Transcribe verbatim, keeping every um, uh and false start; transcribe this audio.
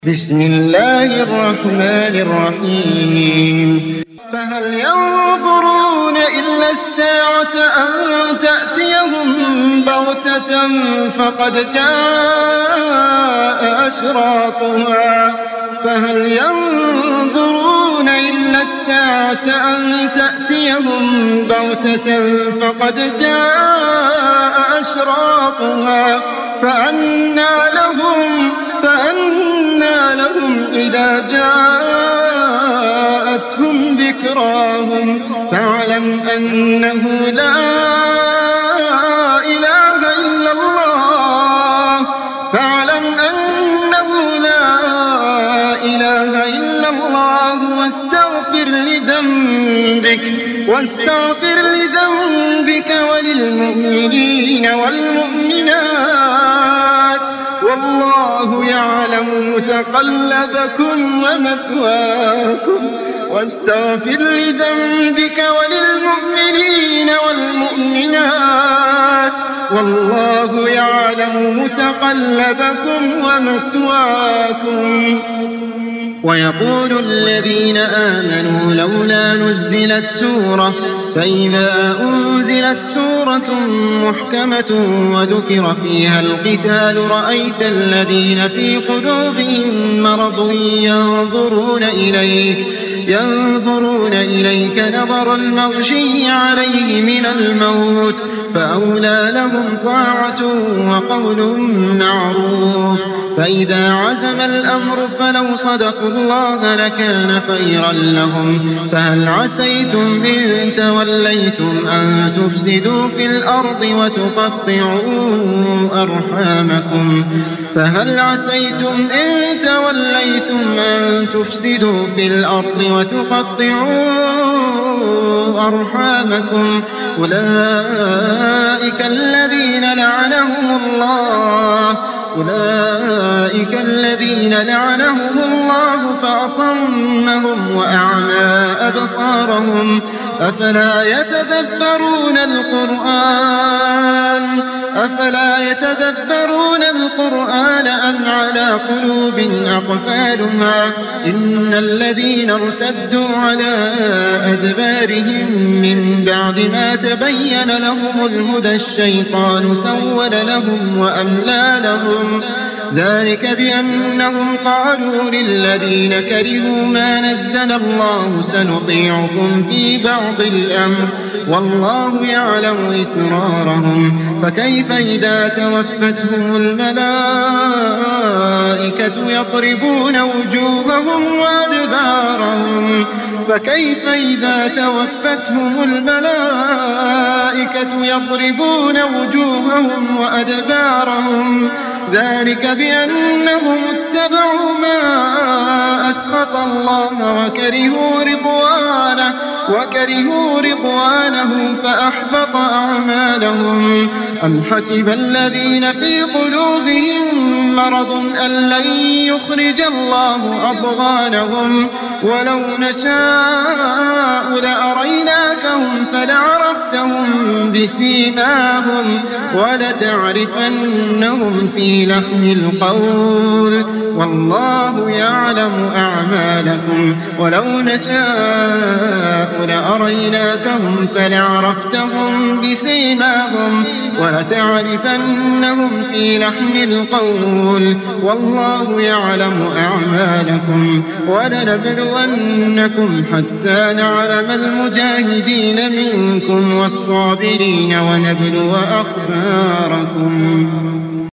بسم الله الرحمن الرحيم فهل ينظرون إلا الساعة أن تأتيهم بغتة فقد جاء أشراطها فهل ينظرون إلا الساعة أن تأتيهم بغتة فقد جاء أشراطها فأنى لهم فأنى لهم إذا جاءتهم ذكراهم فاعلم أنه لا إله إلا الله فاعلم أنه لا إله إلا الله واستغفر لذنبك واستغفر لذنبك وللمؤمنين والمؤمنات والله يعلم متقلبكم ومثواكم واستغفر لذنبك وللمؤمنين والمؤمنات والله يعلم متقلبكم ومثواكم. ويقول الذين آمنوا لولا نزلت سورة فإذا أنزلت سورة محكمة وذكر فيها القتال رأيت الذين في قلوبهم مرض ينظرون إليك ينظرون إليك نظر المغشي عليه من الموت فأولى لهم طاعة وقول معروف فإذا عزم الأمر فلو صدقوا الله لكان خيرا لهم فهل عسيتم إن توليتم أن تفسدوا في الأرض وتقطعوا أرحامكم فهل عسيتم إن توليتم أن تفسدوا في الأرض وتقطعوا أرحامكم أولئك الذين لعنهم الله أولئك الذين لعنهم الله فأصمهم وأعمى أبصارهم أفلا يتدبرون القرآن أفلا يتدبرون القرآن أم على قلوب أقفالها إن الذين ارتدوا على أدبارهم من بعد ما تبين لهم الهدى الشيطان سول لهم وأملى لهم ذلك بأنهم قالوا للذين كرهوا ما نزل الله سنطيعكم في بعض الأمر والله يعلم إسرارهم فكيف إذا توفتهم الملائكة يضربون وجوههم وأدبارهم فكيف إذا توفتهم الملائكة يضربون وجوههم وأدبارهم ذلك بأنهم اتبعوا ما أسخط الله وكرهوا رضوانه وكرهوا رضوانه فأحبط أعمالهم أم حسب الذين في قلوبهم مرض أن لن يخرج الله أضغانهم ولو نشاء لأريناكهم فلعرفتهم بسيماهم ولتعرفنهم في لحن القول والله يعلم أعمالكم ولو نشاء لأريناكهم فلعرفتهم بسيماهم ولتعرفنهم في لحن القول والله يعلم أعمالكم ولنبلونكم حتى نعلم المجاهدين منكم والصابرين ونبلو أخباركم.